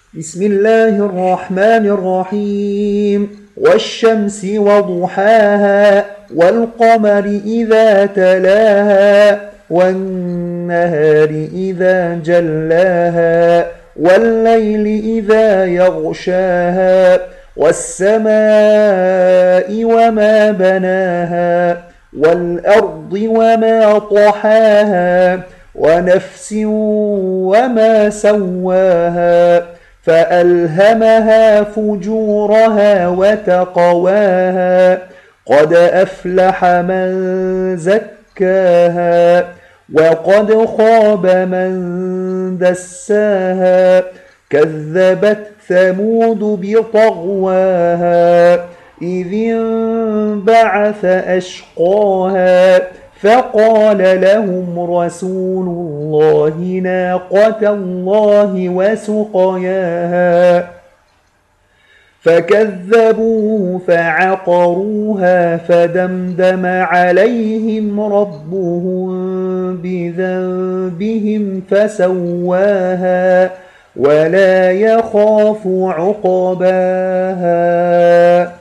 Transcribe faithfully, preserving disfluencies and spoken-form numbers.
بسم الله الرحمن الرحيم والشمس وضحاها والقمر إذا تلاها والنهار إذا جلاها والليل إذا يغشاها والسماء وما بناها والأرض وما طحاها ونفس وما سواها فألهمها فجورها وتقواها قد أفلح من زكاها وقد خاب من دساها كذبت ثمود بطغواها إذ انبعث أشقاها فقال لهم رسول الله ناقة الله وسقياها فكذبوه فعقروها فدمدم عليهم ربهم بذنبهم فسواها ولا يخاف عقباها.